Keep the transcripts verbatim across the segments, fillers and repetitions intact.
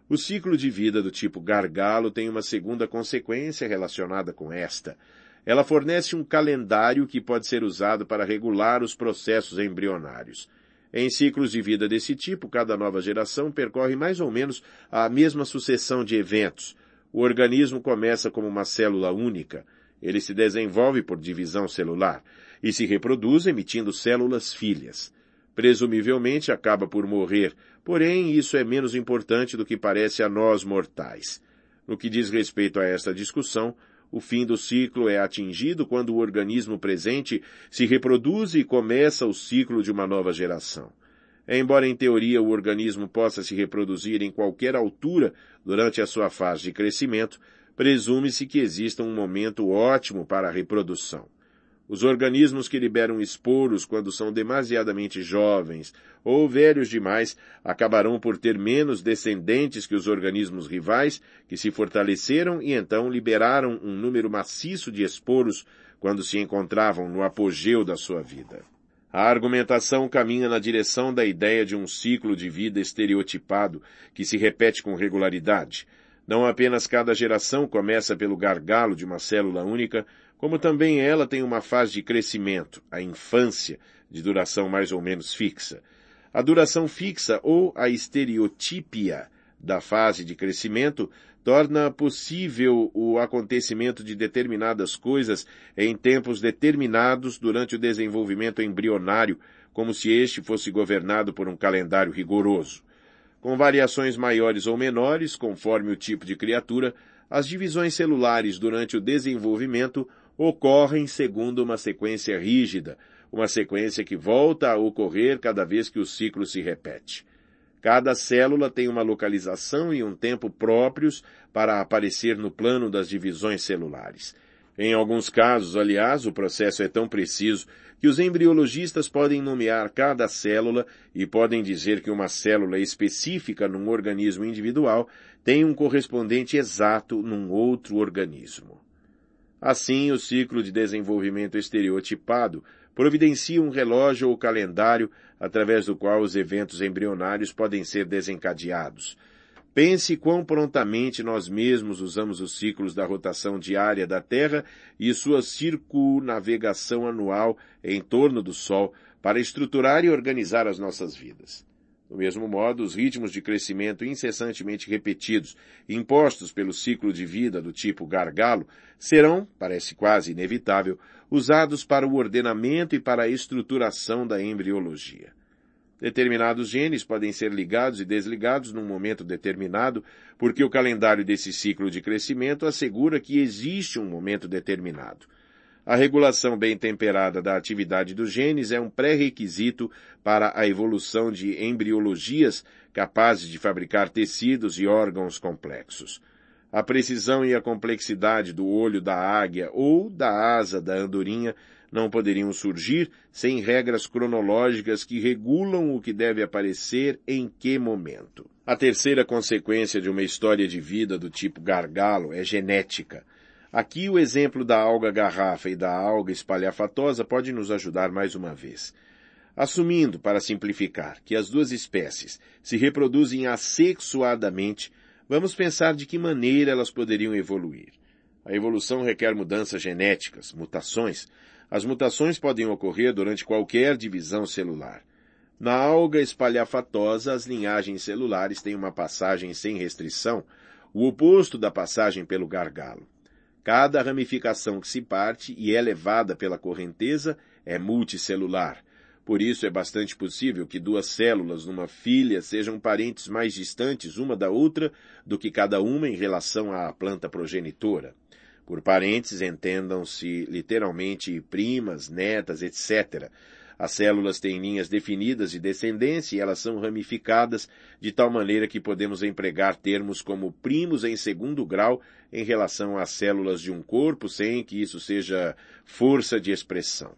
O ciclo de vida do tipo gargalo tem uma segunda consequência relacionada com esta. Ela fornece um calendário que pode ser usado para regular os processos embrionários. Em ciclos de vida desse tipo, cada nova geração percorre mais ou menos a mesma sucessão de eventos. O organismo começa como uma célula única. Ele se desenvolve por divisão celular e se reproduz emitindo células filhas. Presumivelmente acaba por morrer, porém isso é menos importante do que parece a nós mortais. No que diz respeito a esta discussão, o fim do ciclo é atingido quando o organismo presente se reproduz e começa o ciclo de uma nova geração. Embora em teoria o organismo possa se reproduzir em qualquer altura durante a sua fase de crescimento, presume-se que exista um momento ótimo para a reprodução. Os organismos que liberam esporos quando são demasiadamente jovens ou velhos demais acabarão por ter menos descendentes que os organismos rivais que se fortaleceram e então liberaram um número maciço de esporos quando se encontravam no apogeu da sua vida. A argumentação caminha na direção da ideia de um ciclo de vida estereotipado que se repete com regularidade. Não apenas cada geração começa pelo gargalo de uma célula única, como também ela tem uma fase de crescimento, a infância, de duração mais ou menos fixa. A duração fixa ou a estereotípia da fase de crescimento torna possível o acontecimento de determinadas coisas em tempos determinados durante o desenvolvimento embrionário, como se este fosse governado por um calendário rigoroso. Com variações maiores ou menores, conforme o tipo de criatura, as divisões celulares durante o desenvolvimento ocorrem segundo uma sequência rígida, uma sequência que volta a ocorrer cada vez que o ciclo se repete. Cada célula tem uma localização e um tempo próprios para aparecer no plano das divisões celulares. Em alguns casos, aliás, o processo é tão preciso que os embriologistas podem nomear cada célula e podem dizer que uma célula específica num organismo individual tem um correspondente exato num outro organismo. Assim, o ciclo de desenvolvimento estereotipado providencia um relógio ou calendário através do qual os eventos embrionários podem ser desencadeados. Pense quão prontamente nós mesmos usamos os ciclos da rotação diária da Terra e sua circunnavegação anual em torno do Sol para estruturar e organizar as nossas vidas. Do mesmo modo, os ritmos de crescimento incessantemente repetidos, impostos pelo ciclo de vida do tipo gargalo, serão, parece quase inevitável, usados para o ordenamento e para a estruturação da embriologia. Determinados genes podem ser ligados e desligados num momento determinado, porque o calendário desse ciclo de crescimento assegura que existe um momento determinado. A regulação bem temperada da atividade dos genes é um pré-requisito para a evolução de embriologias capazes de fabricar tecidos e órgãos complexos. A precisão e a complexidade do olho da águia ou da asa da andorinha não poderiam surgir sem regras cronológicas que regulam o que deve aparecer em que momento. A terceira consequência de uma história de vida do tipo gargalo é genética. Aqui o exemplo da alga garrafa e da alga espalhafatosa pode nos ajudar mais uma vez. Assumindo, para simplificar, que as duas espécies se reproduzem assexuadamente, vamos pensar de que maneira elas poderiam evoluir. A evolução requer mudanças genéticas, mutações. As mutações podem ocorrer durante qualquer divisão celular. Na alga espalhafatosa, as linhagens celulares têm uma passagem sem restrição, o oposto da passagem pelo gargalo. Cada ramificação que se parte e é levada pela correnteza é multicelular. Por isso é bastante possível que duas células numa filha sejam parentes mais distantes uma da outra do que cada uma em relação à planta progenitora. Por parentes, entendam-se literalmente primas, netas, etcétera. As células têm linhas definidas de descendência e elas são ramificadas de tal maneira que podemos empregar termos como primos em segundo grau em relação às células de um corpo sem que isso seja força de expressão.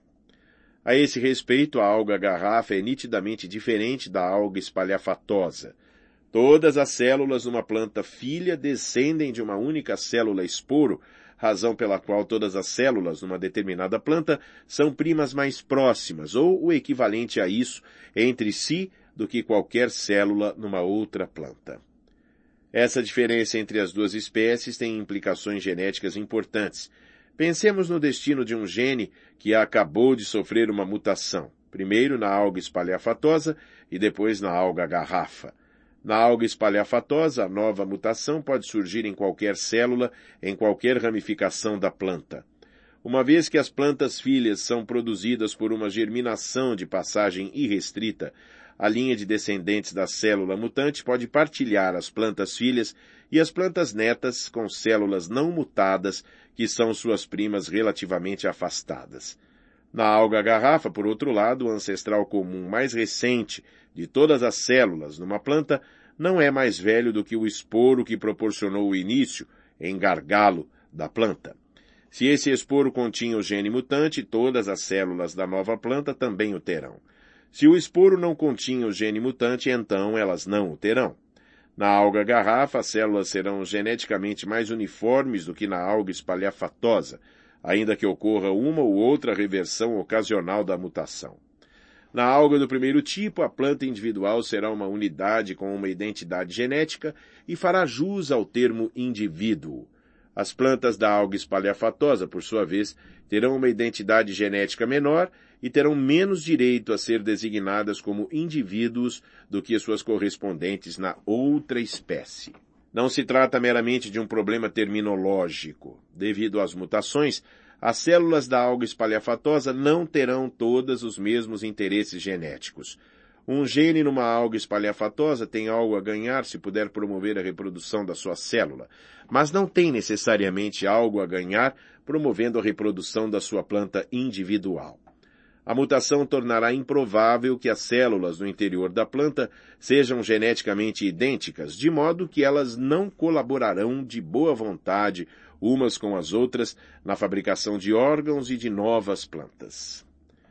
A esse respeito, a alga garrafa é nitidamente diferente da alga espalhafatosa. Todas as células numa planta filha descendem de uma única célula esporo, razão pela qual todas as células numa determinada planta são primas mais próximas, ou o equivalente a isso, entre si, do que qualquer célula numa outra planta. Essa diferença entre as duas espécies tem implicações genéticas importantes. Pensemos no destino de um gene que acabou de sofrer uma mutação, primeiro na alga espalhafatosa e depois na alga garrafa. Na alga espalhafatosa, a nova mutação pode surgir em qualquer célula, em qualquer ramificação da planta. Uma vez que as plantas filhas são produzidas por uma germinação de passagem irrestrita, a linha de descendentes da célula mutante pode partilhar as plantas filhas e as plantas netas com células não mutadas, que são suas primas relativamente afastadas. Na alga garrafa, por outro lado, o ancestral comum mais recente de todas as células numa planta não é mais velho do que o esporo que proporcionou o início, em gargalo, da planta. Se esse esporo continha o gene mutante, todas as células da nova planta também o terão. Se o esporo não continha o gene mutante, então elas não o terão. Na alga garrafa, as células serão geneticamente mais uniformes do que na alga espalhafatosa, ainda que ocorra uma ou outra reversão ocasional da mutação. Na alga do primeiro tipo, a planta individual será uma unidade com uma identidade genética e fará jus ao termo indivíduo. As plantas da alga espalhafatosa, por sua vez, terão uma identidade genética menor e terão menos direito a ser designadas como indivíduos do que suas correspondentes na outra espécie. Não se trata meramente de um problema terminológico. Devido às mutações, as células da alga espalhafatosa não terão todas os mesmos interesses genéticos. Um gene numa alga espalhafatosa tem algo a ganhar se puder promover a reprodução da sua célula, mas não tem necessariamente algo a ganhar promovendo a reprodução da sua planta individual. A mutação tornará improvável que as células no interior da planta sejam geneticamente idênticas, de modo que elas não colaborarão de boa vontade umas com as outras na fabricação de órgãos e de novas plantas.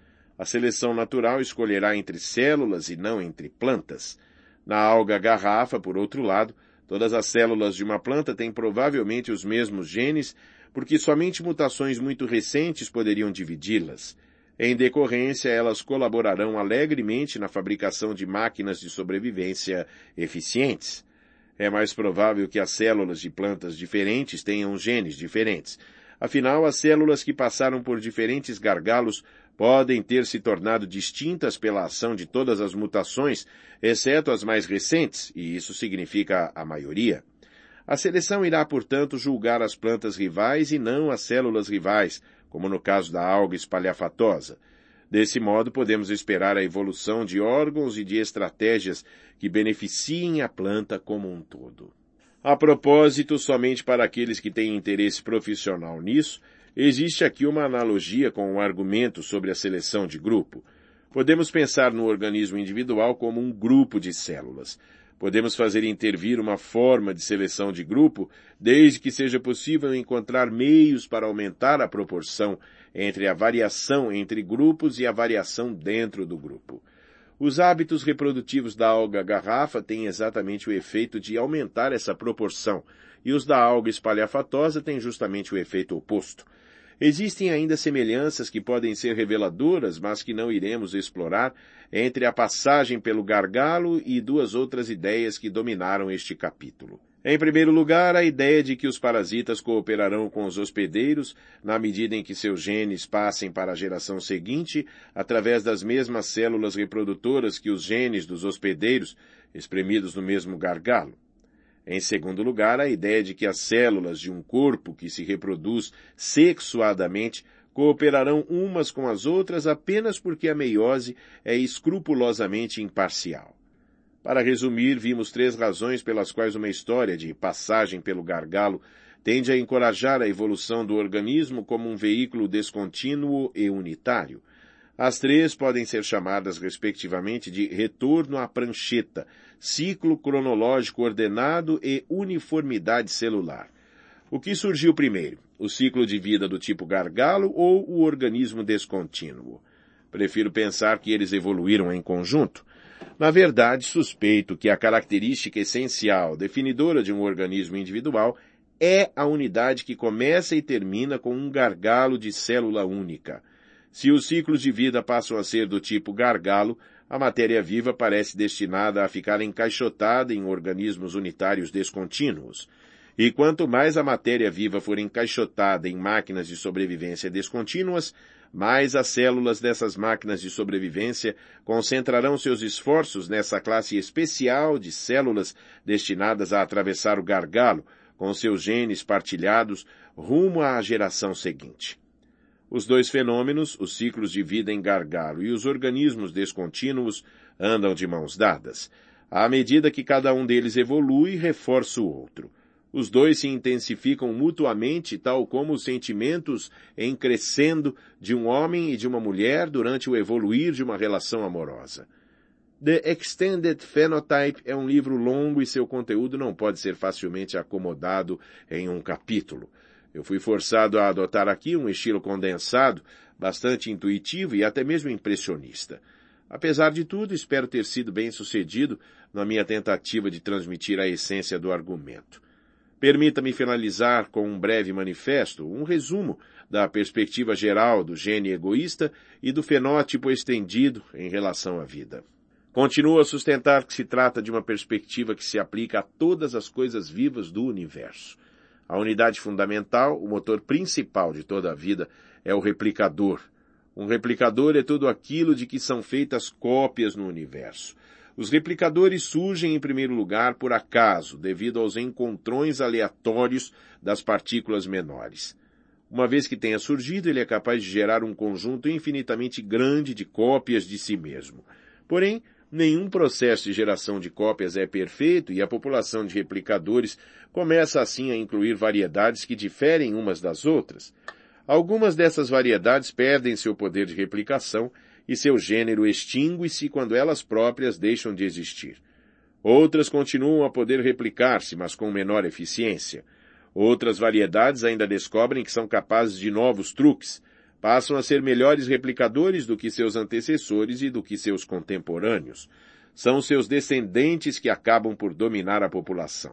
A seleção natural escolherá entre células e não entre plantas. Na alga garrafa, por outro lado, todas as células de uma planta têm provavelmente os mesmos genes, porque somente mutações muito recentes poderiam dividi-las. Em decorrência, elas colaborarão alegremente na fabricação de máquinas de sobrevivência eficientes. É mais provável que as células de plantas diferentes tenham genes diferentes. Afinal, as células que passaram por diferentes gargalos podem ter se tornado distintas pela ação de todas as mutações, exceto as mais recentes, e isso significa a maioria. A seleção irá, portanto, julgar as plantas rivais e não as células rivais, como no caso da alga espalhafatosa. Desse modo, podemos esperar a evolução de órgãos e de estratégias que beneficiem a planta como um todo. A propósito, somente para aqueles que têm interesse profissional nisso, existe aqui uma analogia com o argumento sobre a seleção de grupo. Podemos pensar no organismo individual como um grupo de células. Podemos fazer intervir uma forma de seleção de grupo, desde que seja possível encontrar meios para aumentar a proporção entre a variação entre grupos e a variação dentro do grupo. Os hábitos reprodutivos da alga garrafa têm exatamente o efeito de aumentar essa proporção, e os da alga espalhafatosa têm justamente o efeito oposto. Existem ainda semelhanças que podem ser reveladoras, mas que não iremos explorar, entre a passagem pelo gargalo e duas outras ideias que dominaram este capítulo. Em primeiro lugar, a ideia de que os parasitas cooperarão com os hospedeiros na medida em que seus genes passem para a geração seguinte através das mesmas células reprodutoras que os genes dos hospedeiros, espremidos no mesmo gargalo. Em segundo lugar, a ideia de que as células de um corpo que se reproduz sexuadamente cooperarão umas com as outras apenas porque a meiose é escrupulosamente imparcial. Para resumir, vimos três razões pelas quais uma história de passagem pelo gargalo tende a encorajar a evolução do organismo como um veículo descontínuo e unitário. As três podem ser chamadas, respectivamente, de retorno à prancheta, ciclo cronológico ordenado e uniformidade celular. O que surgiu primeiro? O ciclo de vida do tipo gargalo ou o organismo descontínuo? Prefiro pensar que eles evoluíram em conjunto. Na verdade, suspeito que a característica essencial, definidora de um organismo individual, é a unidade que começa e termina com um gargalo de célula única. Se os ciclos de vida passam a ser do tipo gargalo, a matéria viva parece destinada a ficar encaixotada em organismos unitários descontínuos. E quanto mais a matéria viva for encaixotada em máquinas de sobrevivência descontínuas, mais as células dessas máquinas de sobrevivência concentrarão seus esforços nessa classe especial de células destinadas a atravessar o gargalo, com seus genes partilhados, rumo à geração seguinte. Os dois fenômenos, os ciclos de vida em gargalo e os organismos descontínuos, andam de mãos dadas. À medida que cada um deles evolui, reforça o outro. Os dois se intensificam mutuamente, tal como os sentimentos em crescendo de um homem e de uma mulher durante o evoluir de uma relação amorosa. The Extended Phenotype é um livro longo e seu conteúdo não pode ser facilmente acomodado em um capítulo. Eu fui forçado a adotar aqui um estilo condensado, bastante intuitivo e até mesmo impressionista. Apesar de tudo, espero ter sido bem-sucedido na minha tentativa de transmitir a essência do argumento. Permita-me finalizar com um breve manifesto, um resumo da perspectiva geral do gene egoísta e do fenótipo estendido em relação à vida. Continuo a sustentar que se trata de uma perspectiva que se aplica a todas as coisas vivas do universo. A unidade fundamental, o motor principal de toda a vida, é o replicador. Um replicador é tudo aquilo de que são feitas cópias no universo. Os replicadores surgem em primeiro lugar por acaso, devido aos encontrões aleatórios das partículas menores. Uma vez que tenha surgido, ele é capaz de gerar um conjunto infinitamente grande de cópias de si mesmo. Porém, nenhum processo de geração de cópias é perfeito e a população de replicadores começa assim a incluir variedades que diferem umas das outras. Algumas dessas variedades perdem seu poder de replicação e seu gênero extingue-se quando elas próprias deixam de existir. Outras continuam a poder replicar-se, mas com menor eficiência. Outras variedades ainda descobrem que são capazes de novos truques, passam a ser melhores replicadores do que seus antecessores e do que seus contemporâneos. São seus descendentes que acabam por dominar a população.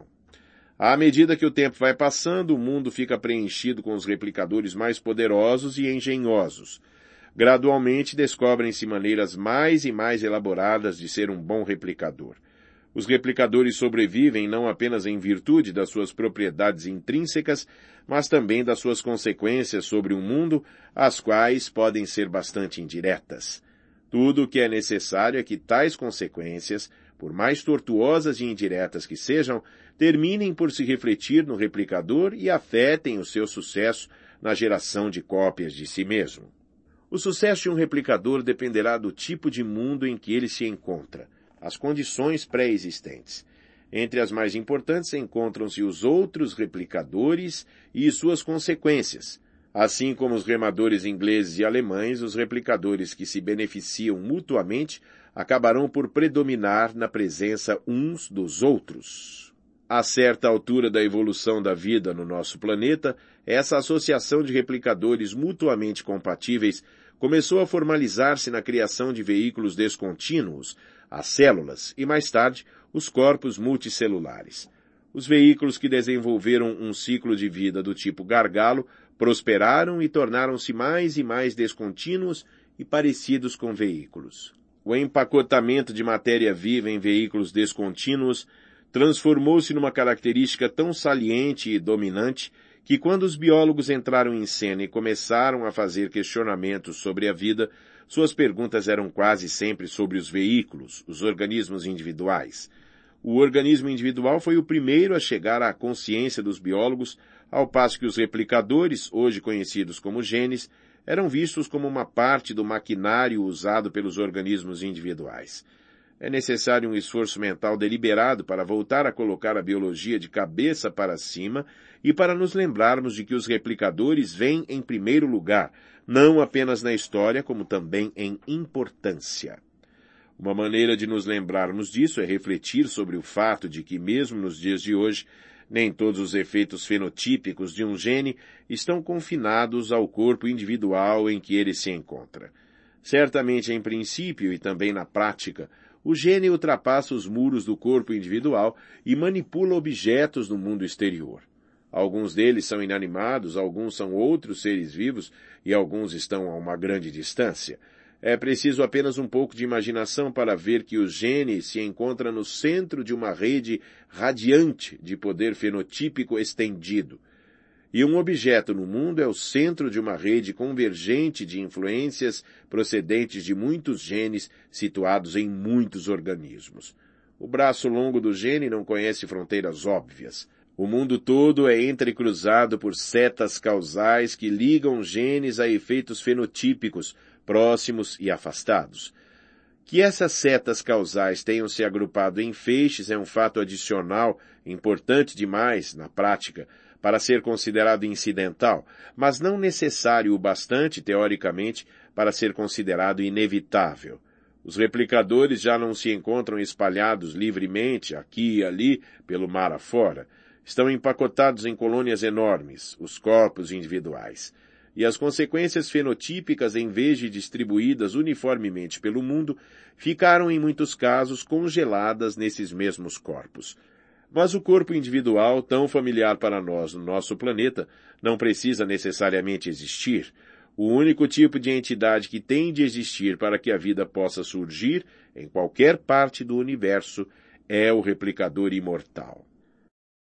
À medida que o tempo vai passando, o mundo fica preenchido com os replicadores mais poderosos e engenhosos. Gradualmente descobrem-se maneiras mais e mais elaboradas de ser um bom replicador. Os replicadores sobrevivem não apenas em virtude das suas propriedades intrínsecas, mas também das suas consequências sobre o mundo, as quais podem ser bastante indiretas. Tudo o que é necessário é que tais consequências, por mais tortuosas e indiretas que sejam, terminem por se refletir no replicador e afetem o seu sucesso na geração de cópias de si mesmo. O sucesso de um replicador dependerá do tipo de mundo em que ele se encontra, as condições pré-existentes. Entre as mais importantes encontram-se os outros replicadores e suas consequências. Assim como os remadores ingleses e alemães, os replicadores que se beneficiam mutuamente acabarão por predominar na presença uns dos outros. A certa altura da evolução da vida no nosso planeta, essa associação de replicadores mutuamente compatíveis começou a formalizar-se na criação de veículos descontínuos, as células, e mais tarde, os corpos multicelulares. Os veículos que desenvolveram um ciclo de vida do tipo gargalo prosperaram e tornaram-se mais e mais descontínuos e parecidos com veículos. O empacotamento de matéria viva em veículos descontínuos transformou-se numa característica tão saliente e dominante que quando os biólogos entraram em cena e começaram a fazer questionamentos sobre a vida, suas perguntas eram quase sempre sobre os veículos, os organismos individuais. O organismo individual foi o primeiro a chegar à consciência dos biólogos, ao passo que os replicadores, hoje conhecidos como genes, eram vistos como uma parte do maquinário usado pelos organismos individuais. É necessário um esforço mental deliberado para voltar a colocar a biologia de cabeça para cima e para nos lembrarmos de que os replicadores vêm em primeiro lugar, não apenas na história, como também em importância. Uma maneira de nos lembrarmos disso é refletir sobre o fato de que, mesmo nos dias de hoje, nem todos os efeitos fenotípicos de um gene estão confinados ao corpo individual em que ele se encontra. Certamente, em princípio e também na prática, o gene ultrapassa os muros do corpo individual e manipula objetos no mundo exterior. Alguns deles são inanimados, alguns são outros seres vivos e alguns estão a uma grande distância. É preciso apenas um pouco de imaginação para ver que o gene se encontra no centro de uma rede radiante de poder fenotípico estendido. E um objeto no mundo é o centro de uma rede convergente de influências procedentes de muitos genes situados em muitos organismos. O braço longo do gene não conhece fronteiras óbvias. O mundo todo é entrecruzado por setas causais que ligam genes a efeitos fenotípicos, próximos e afastados. Que essas setas causais tenham se agrupado em feixes é um fato adicional, importante demais, na prática, para ser considerado incidental, mas não necessário o bastante, teoricamente, para ser considerado inevitável. Os replicadores já não se encontram espalhados livremente, aqui e ali, pelo mar afora. Estão empacotados em colônias enormes, os corpos individuais. E as consequências fenotípicas, em vez de distribuídas uniformemente pelo mundo, ficaram em muitos casos congeladas nesses mesmos corpos. Mas o corpo individual, tão familiar para nós no nosso planeta, não precisa necessariamente existir. O único tipo de entidade que tem de existir para que a vida possa surgir, em qualquer parte do universo, é o replicador imortal.